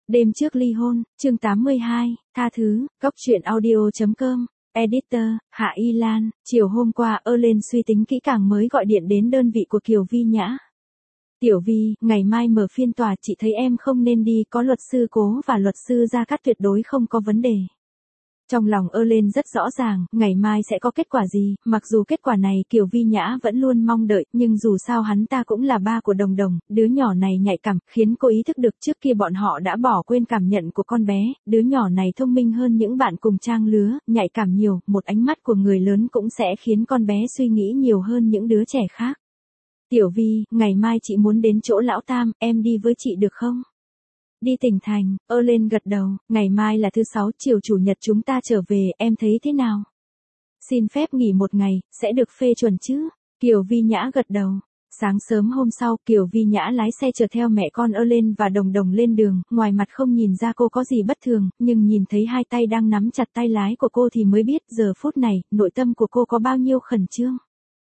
Đêm trước ly hôn, chương 82, tha thứ, góc truyện audio.com, editor, Hạ Y Lan, chiều hôm qua lên suy tính kỹ càng mới gọi điện đến đơn vị của Kiều Vi Nhã. Tiểu Vi, ngày mai mở phiên tòa chị thấy em không nên đi, có luật sư Cố và luật sư Gia Cát tuyệt đối không có vấn đề. Trong lòng lên rất rõ ràng, ngày mai sẽ có kết quả gì, mặc dù kết quả này Kiều Vi Nhã vẫn luôn mong đợi, nhưng dù sao hắn ta cũng là ba của Đồng Đồng, đứa nhỏ này nhạy cảm, khiến cô ý thức được trước kia bọn họ đã bỏ quên cảm nhận của con bé, đứa nhỏ này thông minh hơn những bạn cùng trang lứa, nhạy cảm nhiều, một ánh mắt của người lớn cũng sẽ khiến con bé suy nghĩ nhiều hơn những đứa trẻ khác. Tiểu Vi, ngày mai chị muốn đến chỗ lão Tam, em đi với chị được không? Đi tỉnh thành, lên gật đầu, ngày mai là thứ 6, chiều chủ nhật chúng ta trở về, em thấy thế nào? Xin phép nghỉ một ngày, sẽ được phê chuẩn chứ? Kiều Vi Nhã gật đầu. Sáng sớm hôm sau, Kiều Vi Nhã lái xe chở theo mẹ con lên và Đồng Đồng lên đường, ngoài mặt không nhìn ra cô có gì bất thường, nhưng nhìn thấy hai tay đang nắm chặt tay lái của cô thì mới biết giờ phút này, nội tâm của cô có bao nhiêu khẩn trương.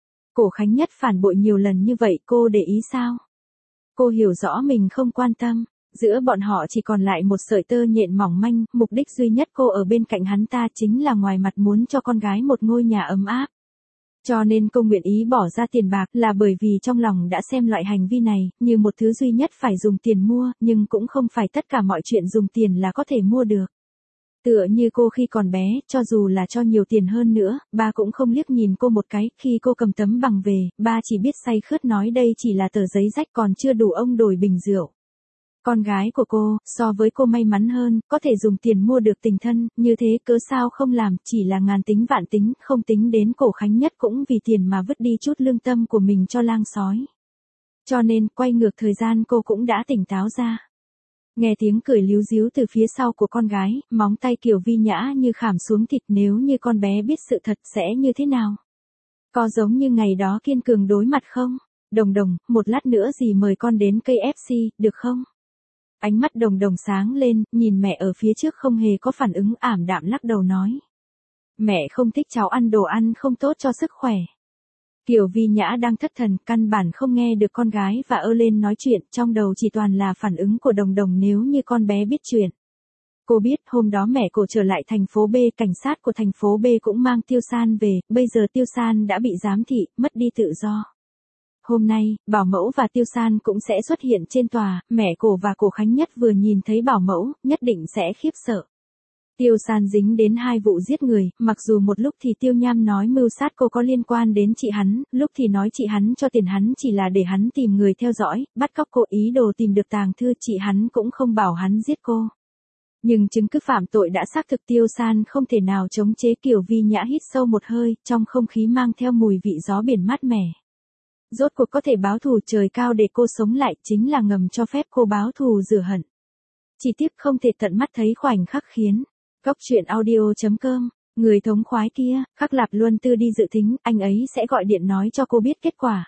Cổ Khánh Nhất phản bội nhiều lần như vậy, cô để ý sao? Cô hiểu rõ mình không quan tâm. Giữa bọn họ chỉ còn lại một sợi tơ nhện mỏng manh, mục đích duy nhất cô ở bên cạnh hắn ta chính là ngoài mặt muốn cho con gái một ngôi nhà ấm áp. Cho nên cô nguyện ý bỏ ra tiền bạc là bởi vì trong lòng đã xem loại hành vi này như một thứ duy nhất phải dùng tiền mua, nhưng cũng không phải tất cả mọi chuyện dùng tiền là có thể mua được. Tựa như cô khi còn bé, cho dù là cho nhiều tiền hơn nữa, ba cũng không liếc nhìn cô một cái, khi cô cầm tấm bằng về, ba chỉ biết say khướt nói đây chỉ là tờ giấy rách còn chưa đủ ông đổi bình rượu. Con gái của cô, so với cô may mắn hơn, có thể dùng tiền mua được tình thân, như thế cớ sao không làm, chỉ là ngàn tính vạn tính, không tính đến Cổ Khánh Nhất cũng vì tiền mà vứt đi chút lương tâm của mình cho lang sói. Cho nên, quay ngược thời gian cô cũng đã tỉnh táo ra. Nghe tiếng cười líu ríu từ phía sau của con gái, móng tay Kiều Vi Nhã như khảm xuống thịt, nếu như con bé biết sự thật sẽ như thế nào? Có giống như ngày đó kiên cường đối mặt không? Đồng Đồng, một lát nữa dì mời con đến KFC, được không? Ánh mắt Đồng Đồng sáng lên, nhìn mẹ ở phía trước không hề có phản ứng, ảm đạm lắc đầu nói. Mẹ không thích cháu ăn đồ ăn không tốt cho sức khỏe. Kiều Vi Nhã đang thất thần, căn bản không nghe được con gái và lên nói chuyện, trong đầu chỉ toàn là phản ứng của Đồng Đồng nếu như con bé biết chuyện. Cô biết hôm đó mẹ cô trở lại thành phố B, cảnh sát của thành phố B cũng mang Tiêu San về, bây giờ Tiêu San đã bị giám thị, mất đi tự do. Hôm nay, Bảo Mẫu và Tiêu San cũng sẽ xuất hiện trên tòa, mẹ cô và Cổ Khánh Nhất vừa nhìn thấy Bảo Mẫu, nhất định sẽ khiếp sợ. Tiêu San dính đến 2 vụ giết người, mặc dù một lúc thì Tiêu Nham nói mưu sát cô có liên quan đến chị hắn, lúc thì nói chị hắn cho tiền hắn chỉ là để hắn tìm người theo dõi, bắt cóc cô, ý đồ tìm được tàng thư, chị hắn cũng không bảo hắn giết cô. Nhưng chứng cứ phạm tội đã xác thực, Tiêu San không thể nào chống chế. Kiều Vi Nhã hít sâu một hơi, trong không khí mang theo mùi vị gió biển mát mẻ. Rốt cuộc có thể báo thù, trời cao để cô sống lại, chính là ngầm cho phép cô báo thù rửa hận. Chỉ tiếc không thể tận mắt thấy khoảnh khắc khiến. Góc truyện audio.com, người thống khoái kia, Khắc Lạp Luân Tư đi dự thính, anh ấy sẽ gọi điện nói cho cô biết kết quả.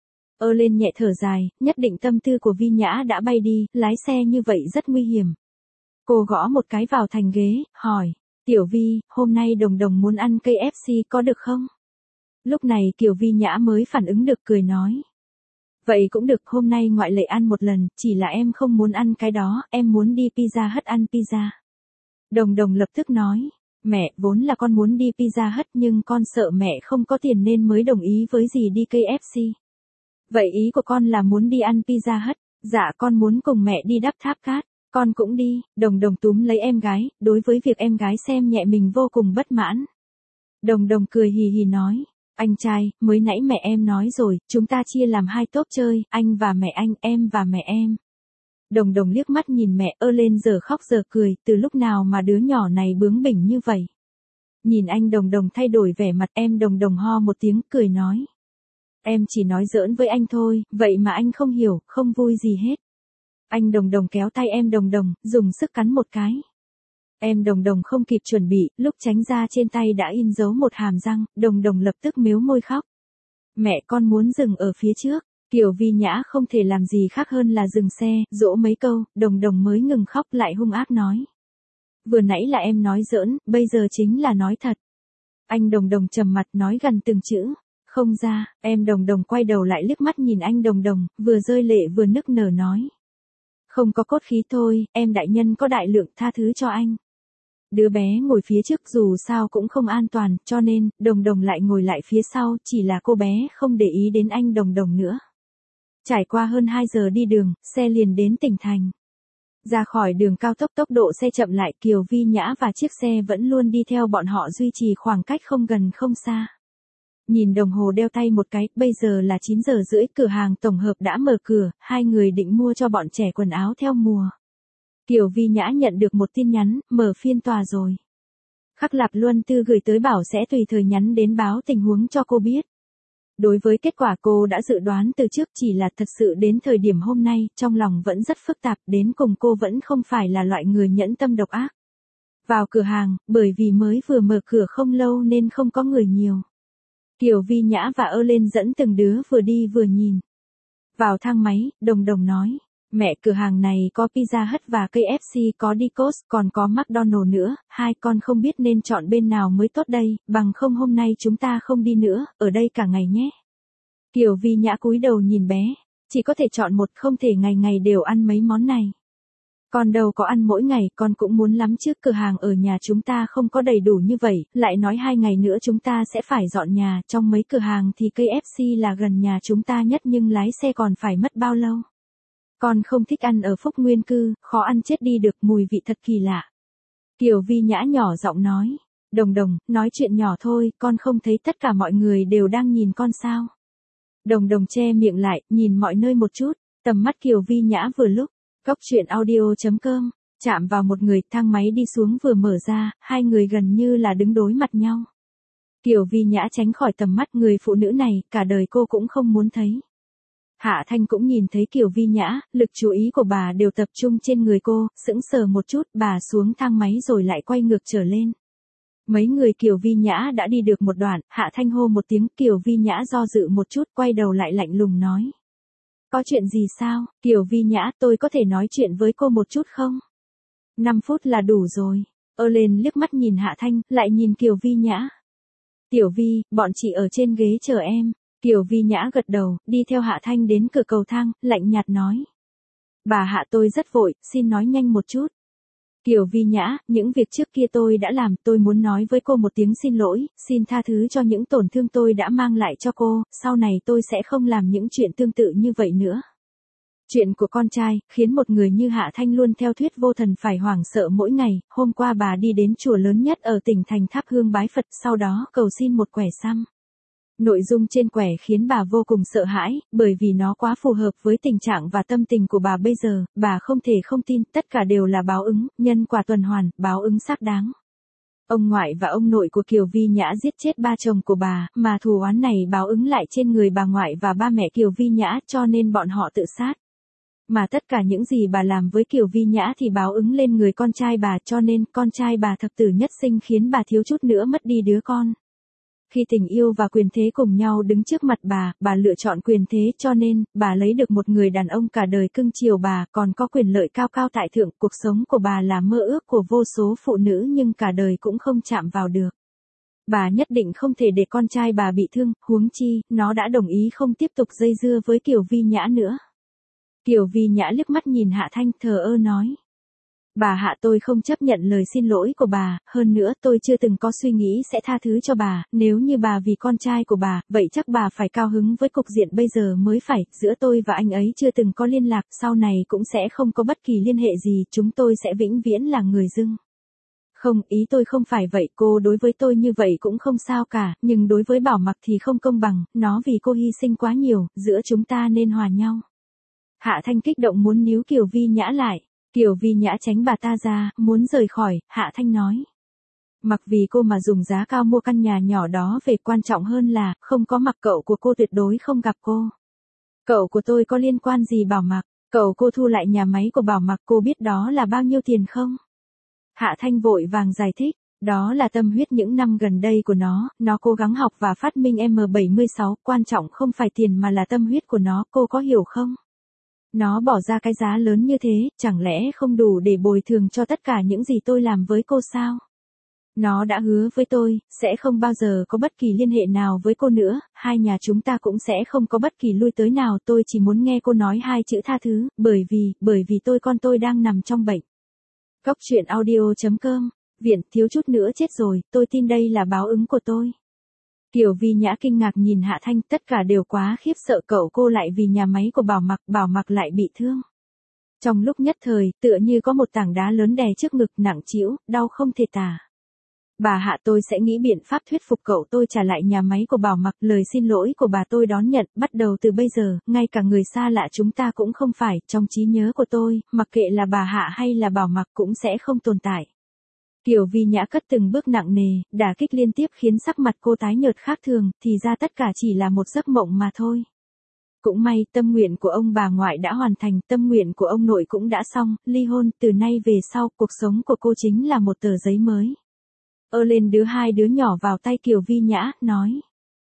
Lên nhẹ thở dài, nhất định tâm tư của Vi Nhã đã bay đi, lái xe như vậy rất nguy hiểm. Cô gõ một cái vào thành ghế, hỏi, Tiểu Vi, hôm nay Đồng Đồng muốn ăn KFC có được không? Lúc này Kiều Vi Nhã mới phản ứng được, cười nói. Vậy cũng được, hôm nay ngoại lệ ăn một lần, chỉ là em không muốn ăn cái đó, em muốn đi Pizza Hut ăn pizza. Đồng Đồng lập tức nói, mẹ, vốn là con muốn đi Pizza Hut nhưng con sợ mẹ không có tiền nên mới đồng ý với dì đi KFC. Vậy ý của con là muốn đi ăn Pizza Hut? Dạ, con muốn cùng mẹ đi đắp tháp cát. Con cũng đi. Đồng Đồng túm lấy em gái, đối với việc em gái xem nhẹ mình vô cùng bất mãn. Đồng Đồng cười hì hì nói, anh trai, mới nãy mẹ em nói rồi, chúng ta chia làm 2 tốp chơi, anh và mẹ anh, em và mẹ em. Đồng Đồng liếc mắt nhìn mẹ, lên giờ khóc giờ cười, từ lúc nào mà đứa nhỏ này bướng bỉnh như vậy. Nhìn anh Đồng Đồng thay đổi vẻ mặt, em Đồng Đồng ho một tiếng, cười nói. Em chỉ nói giỡn với anh thôi, vậy mà anh không hiểu, không vui gì hết. Anh Đồng Đồng kéo tay em Đồng Đồng, dùng sức cắn một cái. Em Đồng Đồng không kịp chuẩn bị, lúc tránh ra trên tay đã in dấu một hàm răng, Đồng Đồng lập tức mếu môi khóc. Mẹ, con muốn dừng ở phía trước. Kiều Vi Nhã không thể làm gì khác hơn là dừng xe, dỗ mấy câu, Đồng Đồng mới ngừng khóc, lại hung ác nói. Vừa nãy là em nói giỡn, bây giờ chính là nói thật. Anh Đồng Đồng trầm mặt nói gần từng chữ. Không ra, em Đồng Đồng quay đầu lại liếc mắt nhìn anh Đồng Đồng, vừa rơi lệ vừa nức nở nói. Không có cốt khí thôi, em đại nhân có đại lượng tha thứ cho anh. Đứa bé ngồi phía trước dù sao cũng không an toàn, cho nên, Đồng Đồng lại ngồi lại phía sau, chỉ là cô bé không để ý đến anh Đồng Đồng nữa. Trải qua hơn 2 giờ đi đường, xe liền đến tỉnh thành. Ra khỏi đường cao tốc tốc độ xe chậm lại, Kiều Vi Nhã và chiếc xe vẫn luôn đi theo bọn họ duy trì khoảng cách không gần không xa. Nhìn đồng hồ đeo tay một cái, bây giờ là 9 giờ rưỡi, cửa hàng tổng hợp đã mở cửa, hai người định mua cho bọn trẻ quần áo theo mùa. Kiều Vi Nhã nhận được một tin nhắn, mở phiên tòa rồi. Khắc Lạp Luân Tư gửi tới bảo sẽ tùy thời nhắn đến báo tình huống cho cô biết. Đối với kết quả cô đã dự đoán từ trước, chỉ là thật sự đến thời điểm hôm nay, trong lòng vẫn rất phức tạp, đến cùng cô vẫn không phải là loại người nhẫn tâm độc ác. Vào cửa hàng, bởi vì mới vừa mở cửa không lâu nên không có người nhiều. Kiều Vi Nhã và Lên dẫn từng đứa vừa đi vừa nhìn. Vào thang máy, Đồng Đồng nói, mẹ, cửa hàng này có Pizza Hut và KFC, có Dicos, còn có McDonald's nữa, hai con không biết nên chọn bên nào mới tốt đây, bằng không hôm nay chúng ta không đi nữa, ở đây cả ngày nhé. Kiều Vi Nhã cúi đầu nhìn bé, chỉ có thể chọn một, không thể ngày ngày đều ăn mấy món này. Con đâu có ăn mỗi ngày, con cũng muốn lắm chứ, cửa hàng ở nhà chúng ta không có đầy đủ như vậy, lại nói 2 ngày nữa chúng ta sẽ phải dọn nhà, trong mấy cửa hàng thì KFC là gần nhà chúng ta nhất nhưng lái xe còn phải mất bao lâu. Con không thích ăn ở Phúc Nguyên Cư, khó ăn chết đi được, mùi vị thật kỳ lạ. Kiều Vi Nhã nhỏ giọng nói, Đồng Đồng, nói chuyện nhỏ thôi, con không thấy tất cả mọi người đều đang nhìn con sao. Đồng Đồng che miệng lại, nhìn mọi nơi một chút, tầm mắt Kiều Vi Nhã vừa lúc. Góc truyện audio.com, chạm vào một người, thang máy đi xuống vừa mở ra, hai người gần như là đứng đối mặt nhau. Kiều Vi Nhã tránh khỏi tầm mắt người phụ nữ này, cả đời cô cũng không muốn thấy. Hạ Thanh cũng nhìn thấy Kiều Vi Nhã, lực chú ý của bà đều tập trung trên người cô, sững sờ một chút, bà xuống thang máy rồi lại quay ngược trở lên. Mấy người Kiều Vi Nhã đã đi được một đoạn, Hạ Thanh hô một tiếng, Kiều Vi Nhã do dự một chút, quay đầu lại lạnh lùng nói. Có chuyện gì sao, Kiều Vi Nhã, tôi có thể nói chuyện với cô một chút không? 5 phút là đủ rồi. Lên liếc mắt nhìn Hạ Thanh, lại nhìn Kiều Vi Nhã. Tiểu Vi, bọn chị ở trên ghế chờ em. Kiều Vi Nhã gật đầu, đi theo Hạ Thanh đến cửa cầu thang, lạnh nhạt nói. Bà Hạ, tôi rất vội, xin nói nhanh một chút. Kiều Vi Nhã, những việc trước kia tôi đã làm, tôi muốn nói với cô một tiếng xin lỗi, xin tha thứ cho những tổn thương tôi đã mang lại cho cô, sau này tôi sẽ không làm những chuyện tương tự như vậy nữa. Chuyện của con trai, khiến một người như Hạ Thanh luôn theo thuyết vô thần phải hoảng sợ mỗi ngày, hôm qua bà đi đến chùa lớn nhất ở tỉnh thành thắp hương bái Phật, sau đó cầu xin một quẻ xăm. Nội dung trên quẻ khiến bà vô cùng sợ hãi, bởi vì nó quá phù hợp với tình trạng và tâm tình của bà bây giờ, bà không thể không tin, tất cả đều là báo ứng, nhân quả tuần hoàn, báo ứng xác đáng. Ông ngoại và ông nội của Kiều Vi Nhã giết chết ba chồng của bà, mà thù oán này báo ứng lại trên người bà ngoại và ba mẹ Kiều Vi Nhã, cho nên bọn họ tự sát. Mà tất cả những gì bà làm với Kiều Vi Nhã thì báo ứng lên người con trai bà, cho nên con trai bà thập tử nhất sinh khiến bà thiếu chút nữa mất đi đứa con. Khi tình yêu và quyền thế cùng nhau đứng trước mặt bà lựa chọn quyền thế, cho nên, bà lấy được một người đàn ông cả đời cưng chiều bà, còn có quyền lợi cao cao tại thượng, cuộc sống của bà là mơ ước của vô số phụ nữ nhưng cả đời cũng không chạm vào được. Bà nhất định không thể để con trai bà bị thương, huống chi, nó đã đồng ý không tiếp tục dây dưa với Kiều Vi Nhã nữa. Kiều Vi Nhã liếc mắt nhìn Hạ Thanh, thờ ơ nói. Bà Hạ, tôi không chấp nhận lời xin lỗi của bà, hơn nữa tôi chưa từng có suy nghĩ sẽ tha thứ cho bà, nếu như bà vì con trai của bà, vậy chắc bà phải cao hứng với cục diện bây giờ mới phải, giữa tôi và anh ấy chưa từng có liên lạc, sau này cũng sẽ không có bất kỳ liên hệ gì, chúng tôi sẽ vĩnh viễn là người dưng. Không, ý tôi không phải vậy, cô đối với tôi như vậy cũng không sao cả, nhưng đối với Bảo Mặc thì không công bằng, nó vì cô hy sinh quá nhiều, giữa chúng ta nên hòa nhau. Hạ Thanh kích động muốn níu Kiều Vi Nhã lại. Kiều Vi Nhã tránh bà ta ra, muốn rời khỏi, Hạ Thanh nói. Mặc vì cô mà dùng giá cao mua căn nhà nhỏ đó về, quan trọng hơn là, không có Mặc cậu của cô tuyệt đối không gặp cô. Cậu của tôi có liên quan gì Bảo Mặc, cậu cô thu lại nhà máy của Bảo Mặc, cô biết đó là bao nhiêu tiền không? Hạ Thanh vội vàng giải thích, đó là tâm huyết những năm gần đây của nó cố gắng học và phát minh M76, quan trọng không phải tiền mà là tâm huyết của nó, cô có hiểu không? Nó bỏ ra cái giá lớn như thế, chẳng lẽ không đủ để bồi thường cho tất cả những gì tôi làm với cô sao? Nó đã hứa với tôi, sẽ không bao giờ có bất kỳ liên hệ nào với cô nữa, hai nhà chúng ta cũng sẽ không có bất kỳ lui tới nào, tôi chỉ muốn nghe cô nói hai chữ tha thứ, bởi vì con tôi đang nằm trong bệnh. Góc truyện audio.com, Viện thiếu chút nữa chết rồi, tôi tin đây là báo ứng của tôi. Kiều Vi Nhã kinh ngạc nhìn Hạ Thanh, tất cả đều quá khiếp sợ, cậu cô lại vì nhà máy của Bảo Mặc lại bị thương. Trong lúc nhất thời, tựa như có một tảng đá lớn đè trước ngực, nặng trĩu, đau không thể tả. Bà Hạ, tôi sẽ nghĩ biện pháp thuyết phục cậu tôi trả lại nhà máy của Bảo Mặc, lời xin lỗi của bà tôi đón nhận, bắt đầu từ bây giờ, ngay cả người xa lạ chúng ta cũng không phải, trong trí nhớ của tôi, mặc kệ là bà Hạ hay là Bảo Mặc cũng sẽ không tồn tại. Kiều Vi Nhã cất từng bước nặng nề, đả kích liên tiếp khiến sắc mặt cô tái nhợt khác thường, thì ra tất cả chỉ là một giấc mộng mà thôi. Cũng may, tâm nguyện của ông bà ngoại đã hoàn thành, tâm nguyện của ông nội cũng đã xong, ly hôn, từ nay về sau, cuộc sống của cô chính là một tờ giấy mới. Lên đưa hai đứa nhỏ vào tay Kiều Vi Nhã, nói.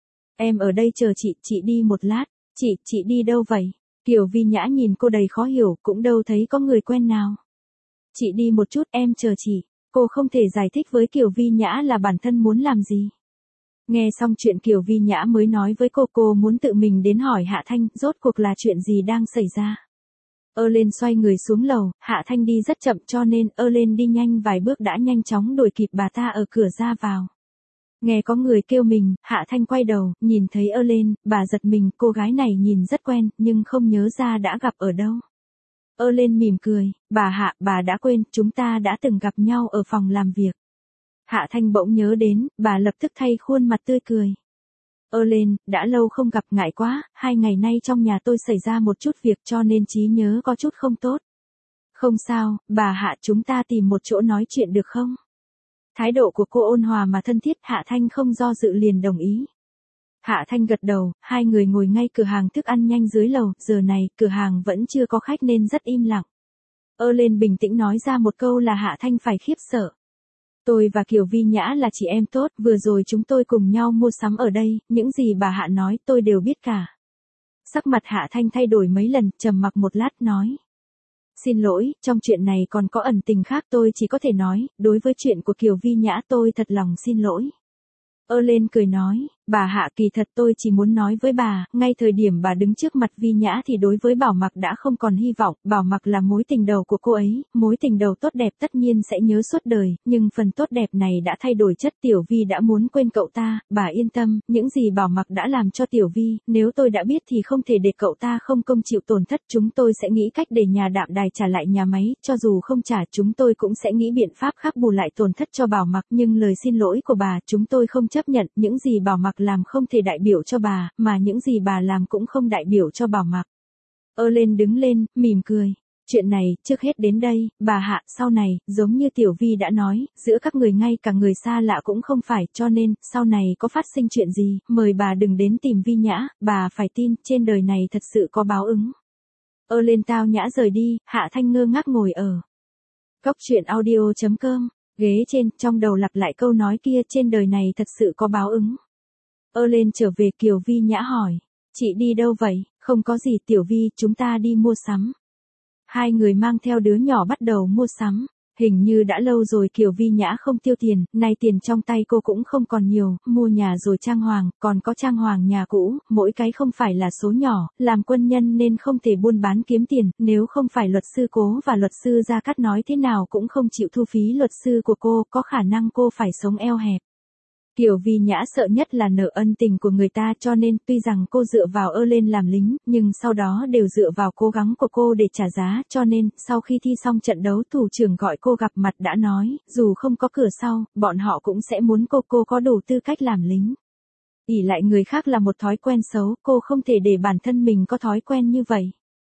Em ở đây chờ chị đi một lát. Chị đi đâu vậy? Kiều Vi Nhã nhìn cô đầy khó hiểu, cũng đâu thấy có người quen nào. Chị đi một chút, em chờ chị. Cô không thể giải thích với Kiều Vi Nhã là bản thân muốn làm gì. Nghe xong chuyện Kiều Vi Nhã mới nói với cô muốn tự mình đến hỏi Hạ Thanh, rốt cuộc là chuyện gì đang xảy ra. Lên xoay người xuống lầu, Hạ Thanh đi rất chậm cho nên lên đi nhanh vài bước đã nhanh chóng đuổi kịp bà ta ở cửa ra vào. Nghe có người kêu mình, Hạ Thanh quay đầu, nhìn thấy lên, bà giật mình, cô gái này nhìn rất quen, nhưng không nhớ ra đã gặp ở đâu. Lên mỉm cười, bà Hạ, bà đã quên, chúng ta đã từng gặp nhau ở phòng làm việc. Hạ Thanh bỗng nhớ đến, bà lập tức thay khuôn mặt tươi cười. Lên, đã lâu không gặp, ngại quá, 2 ngày nay trong nhà tôi xảy ra một chút việc cho nên trí nhớ có chút không tốt. Không sao, bà Hạ, chúng ta tìm một chỗ nói chuyện được không? Thái độ của cô ôn hòa mà thân thiết, Hạ Thanh không do dự liền đồng ý. Hạ Thanh gật đầu, hai người ngồi ngay cửa hàng thức ăn nhanh dưới lầu, giờ này, cửa hàng vẫn chưa có khách nên rất im lặng. Lên bình tĩnh nói ra một câu là Hạ Thanh phải khiếp sợ. Tôi và Kiều Vi Nhã là chị em tốt, vừa rồi chúng tôi cùng nhau mua sắm ở đây, những gì bà Hạ nói tôi đều biết cả. Sắc mặt Hạ Thanh thay đổi mấy lần, trầm mặc một lát nói. Xin lỗi, trong chuyện này còn có ẩn tình khác, tôi chỉ có thể nói, đối với chuyện của Kiều Vi Nhã tôi thật lòng xin lỗi. Lên cười nói, bà Hạ, kỳ thật tôi chỉ muốn nói với bà, ngay thời điểm bà đứng trước mặt Vi Nhã thì đối với Bảo Mặc đã không còn hy vọng, Bảo Mặc là mối tình đầu của cô ấy, mối tình đầu tốt đẹp tất nhiên sẽ nhớ suốt đời, nhưng phần tốt đẹp này đã thay đổi chất, Tiểu Vi đã muốn quên cậu ta, bà yên tâm, những gì Bảo Mặc đã làm cho Tiểu Vi, nếu tôi đã biết thì không thể để cậu ta không công chịu tổn thất, chúng tôi sẽ nghĩ cách để nhà đạm đài trả lại nhà máy, cho dù không trả chúng tôi cũng sẽ nghĩ biện pháp khác bù lại tổn thất cho Bảo Mặc, nhưng lời xin lỗi của bà, chúng tôi không chấp nhận, những gì Bảo Mặc làm không thể đại biểu cho bà, mà những gì bà làm cũng không đại biểu cho Bảo Mặc. Lên đứng lên, mỉm cười. Chuyện này, trước hết đến đây, bà Hạ, sau này, giống như Tiểu Vi đã nói, giữa các người ngay cả người xa lạ cũng không phải, cho nên, sau này có phát sinh chuyện gì, mời bà đừng đến tìm Vi Nhã, bà phải tin, trên đời này thật sự có báo ứng. Lên tao nhã rời đi, Hạ Thanh ngơ ngác ngồi ở góc truyện audio.com, ghế trên, trong đầu lặp lại câu nói kia, trên đời này thật sự có báo ứng. Lên trở về, Kiều Vi Nhã hỏi, chị đi đâu vậy? Không có gì Tiểu Vi, chúng ta đi mua sắm. Hai người mang theo đứa nhỏ bắt đầu mua sắm. Hình như đã lâu rồi Kiều Vi Nhã không tiêu tiền, nay tiền trong tay cô cũng không còn nhiều, mua nhà rồi trang hoàng, còn có trang hoàng nhà cũ, mỗi cái không phải là số nhỏ, làm quân nhân nên không thể buôn bán kiếm tiền, nếu không phải luật sư Cố và luật sư Gia Cát nói thế nào cũng không chịu thu phí luật sư của cô, có khả năng cô phải sống eo hẹp. Kiều Vi Nhã sợ nhất là nợ ân tình của người ta, cho nên tuy rằng cô dựa vào lên làm lính, nhưng sau đó đều dựa vào cố gắng của cô để trả giá, cho nên, sau khi thi xong trận đấu, thủ trưởng gọi cô gặp mặt đã nói, dù không có cửa sau, bọn họ cũng sẽ muốn cô có đủ tư cách làm lính. Ỷ lại người khác là một thói quen xấu, cô không thể để bản thân mình có thói quen như vậy.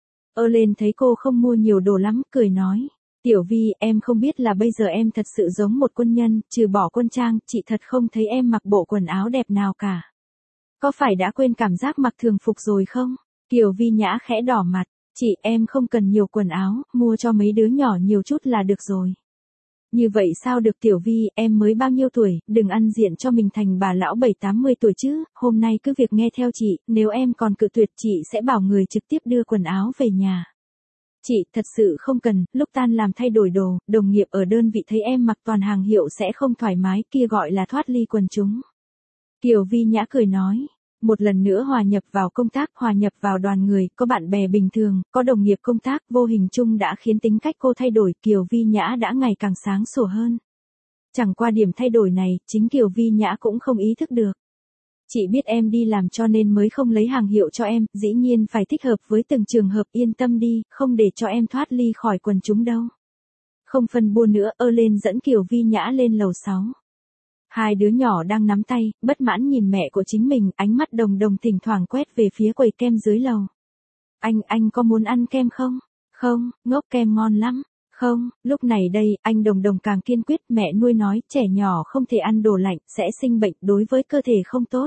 Lên thấy cô không mua nhiều đồ lắm, cười nói. Tiểu Vi, em không biết là bây giờ em thật sự giống một quân nhân, trừ bỏ quân trang, chị thật không thấy em mặc bộ quần áo đẹp nào cả. Có phải đã quên cảm giác mặc thường phục rồi không? Kiều Vi Nhã khẽ đỏ mặt, chị, em không cần nhiều quần áo, mua cho mấy đứa nhỏ nhiều chút là được rồi. Như vậy sao được Tiểu Vi, em mới bao nhiêu tuổi, đừng ăn diện cho mình thành bà lão 7-80 tuổi chứ, hôm nay cứ việc nghe theo chị, nếu em còn cự tuyệt chị sẽ bảo người trực tiếp đưa quần áo về nhà. Chị, thật sự không cần, lúc tan làm thay đổi đồ, đồng nghiệp ở đơn vị thấy em mặc toàn hàng hiệu sẽ không thoải mái, kia gọi là thoát ly quần chúng. Kiều Vi Nhã cười nói, một lần nữa hòa nhập vào công tác, hòa nhập vào đoàn người, có bạn bè bình thường, có đồng nghiệp công tác, vô hình chung đã khiến tính cách cô thay đổi, Kiều Vi Nhã đã ngày càng sáng sủa hơn. Chẳng qua điểm thay đổi này, chính Kiều Vi Nhã cũng không ý thức được. Chị biết em đi làm cho nên mới không lấy hàng hiệu cho em, dĩ nhiên phải thích hợp với từng trường hợp, yên tâm đi, không để cho em thoát ly khỏi quần chúng đâu. Không phân bua nữa, lên dẫn Kiều Vi Nhã lên lầu 6. Hai đứa nhỏ đang nắm tay, bất mãn nhìn mẹ của chính mình, ánh mắt đồng đồng thỉnh thoảng quét về phía quầy kem dưới lầu. Anh có muốn ăn kem không? Không, ngốc, kem ngon lắm. Không, lúc này đây, anh đồng đồng càng kiên quyết, mẹ nuôi nói, trẻ nhỏ không thể ăn đồ lạnh, sẽ sinh bệnh, đối với cơ thể không tốt.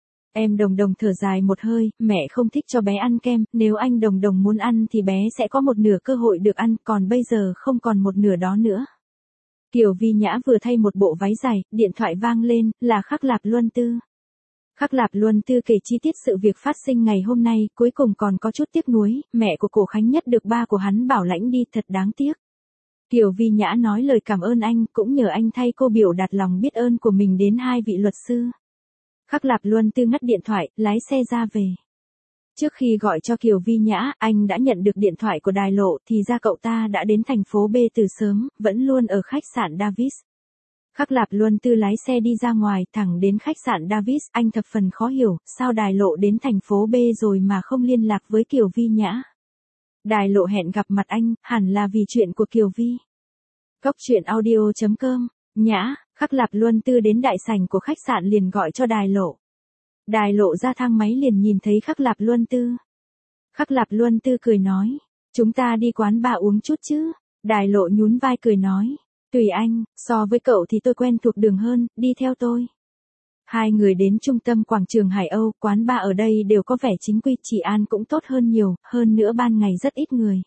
Em đồng đồng thở dài một hơi, mẹ không thích cho bé ăn kem, nếu anh đồng đồng muốn ăn thì bé sẽ có một nửa cơ hội được ăn, còn bây giờ không còn một nửa đó nữa. Kiều Vi Nhã vừa thay một bộ váy dài, điện thoại vang lên, là Khắc Lạp Luân Tư. Khắc Lạp Luân Tư kể chi tiết sự việc phát sinh ngày hôm nay, cuối cùng còn có chút tiếc nuối, mẹ của Cổ Khánh Nhất được ba của hắn bảo lãnh đi, thật đáng tiếc. Kiều Vi Nhã nói lời cảm ơn anh, cũng nhờ anh thay cô biểu đạt lòng biết ơn của mình đến hai vị luật sư. Khắc Lạp Luân Tư ngắt điện thoại, lái xe ra về. Trước khi gọi cho Kiều Vi Nhã, anh đã nhận được điện thoại của Đài Lộ, thì ra cậu ta đã đến thành phố B từ sớm, vẫn luôn ở khách sạn Davis. Khắc Lạp Luân Tư lái xe đi ra ngoài, thẳng đến khách sạn Davis, anh thập phần khó hiểu, sao Đài Lộ đến thành phố B rồi mà không liên lạc với Kiều Vi Nhã. Đài Lộ hẹn gặp mặt anh, hẳn là vì chuyện của Kiều Vi. Cốc truyện audio.com, Nhã, Khắc Lạp Luân Tư đến đại sảnh của khách sạn liền gọi cho Đài Lộ. Đài Lộ ra thang máy liền nhìn thấy Khắc Lạp Luân Tư. Khắc Lạp Luân Tư cười nói, chúng ta đi quán bar uống chút chứ. Đài Lộ nhún vai cười nói, tùy anh, so với cậu thì tôi quen thuộc đường hơn, đi theo tôi. Hai người đến trung tâm quảng trường Hải Âu, quán bar ở đây đều có vẻ chính quy, trị an cũng tốt hơn nhiều, hơn nữa ban ngày rất ít người.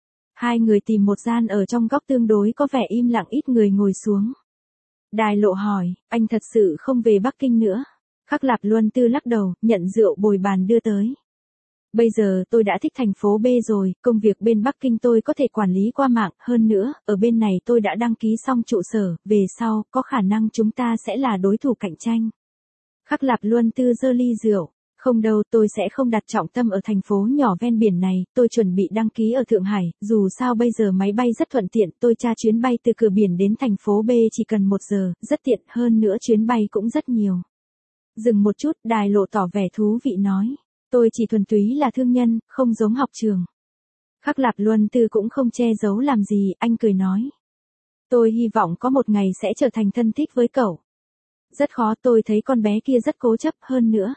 Hai người tìm một gian ở trong góc tương đối có vẻ im lặng, ít người ngồi xuống. Đài Lộ hỏi, anh thật sự không về Bắc Kinh nữa? Khắc Lạp Luân Tư lắc đầu, nhận rượu bồi bàn đưa tới. Bây giờ tôi đã thích thành phố B rồi, công việc bên Bắc Kinh tôi có thể quản lý qua mạng, hơn nữa, ở bên này tôi đã đăng ký xong trụ sở, về sau, có khả năng chúng ta sẽ là đối thủ cạnh tranh. Khắc Lạp Luân Tư giơ ly rượu, không đâu, tôi sẽ không đặt trọng tâm ở thành phố nhỏ ven biển này, tôi chuẩn bị đăng ký ở Thượng Hải, dù sao bây giờ máy bay rất thuận tiện, tôi tra chuyến bay từ cửa biển đến thành phố B chỉ cần 1 giờ, rất tiện, hơn nữa chuyến bay cũng rất nhiều. Dừng một chút, Đài Lộ tỏ vẻ thú vị nói, tôi chỉ thuần túy là thương nhân, không giống học trường. Khắc Lạp Luân Tư cũng không che giấu làm gì, anh cười nói. Tôi hy vọng có một ngày sẽ trở thành thân thích với cậu. Rất khó, tôi thấy con bé kia rất cố chấp, hơn nữa.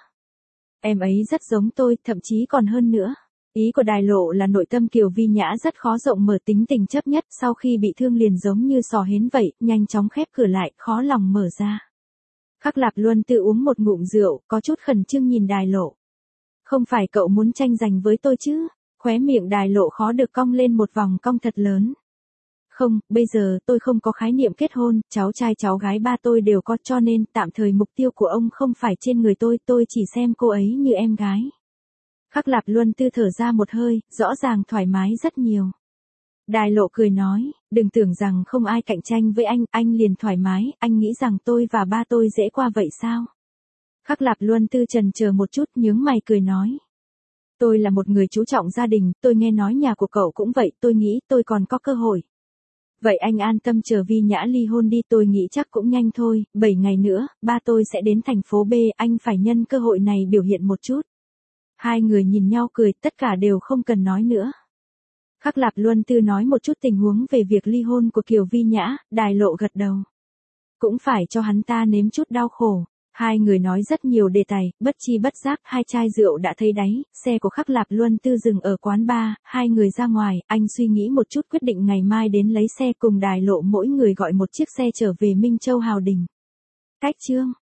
Em ấy rất giống tôi, thậm chí còn hơn nữa. Ý của Đài Lộ là nội tâm Kiều Vi Nhã rất khó rộng mở, tính tình chấp nhất, sau khi bị thương liền giống như sò hến vậy, nhanh chóng khép cửa lại, khó lòng mở ra. Khắc Lạp Luân Tư uống một ngụm rượu, có chút khẩn trương nhìn Đài Lộ. Không phải cậu muốn tranh giành với tôi chứ? Khóe miệng Đài Lộ khó được cong lên một vòng cong thật lớn. Không, bây giờ tôi không có khái niệm kết hôn, cháu trai cháu gái ba tôi đều có, cho nên tạm thời mục tiêu của ông không phải trên người tôi chỉ xem cô ấy như em gái. Khắc Lạp Luân Tư thở ra một hơi, rõ ràng thoải mái rất nhiều. Đài Lộ cười nói, đừng tưởng rằng không ai cạnh tranh với anh liền thoải mái, anh nghĩ rằng tôi và ba tôi dễ qua vậy sao? Khắc Lạp Luân Tư chần chờ một chút, nhướng mày cười nói. Tôi là một người chú trọng gia đình, tôi nghe nói nhà của cậu cũng vậy, tôi nghĩ tôi còn có cơ hội. Vậy anh an tâm chờ Vi Nhã ly hôn đi, tôi nghĩ chắc cũng nhanh thôi, 7 ngày nữa, ba tôi sẽ đến thành phố B, anh phải nhân cơ hội này biểu hiện một chút. Hai người nhìn nhau cười, tất cả đều không cần nói nữa. Khắc Lạp Luân Tư nói một chút tình huống về việc ly hôn của Kiều Vi Nhã, Đài Lộ gật đầu. Cũng phải cho hắn ta nếm chút đau khổ. Hai người nói rất nhiều đề tài, bất chi bất giác hai chai rượu đã thấy đáy, xe của Khắc Lạp Luân Tư dừng ở quán bar, hai người ra ngoài, anh suy nghĩ một chút quyết định ngày mai đến lấy xe cùng Đài Lộ mỗi người gọi một chiếc xe trở về Minh Châu Hào Đình. Cách chương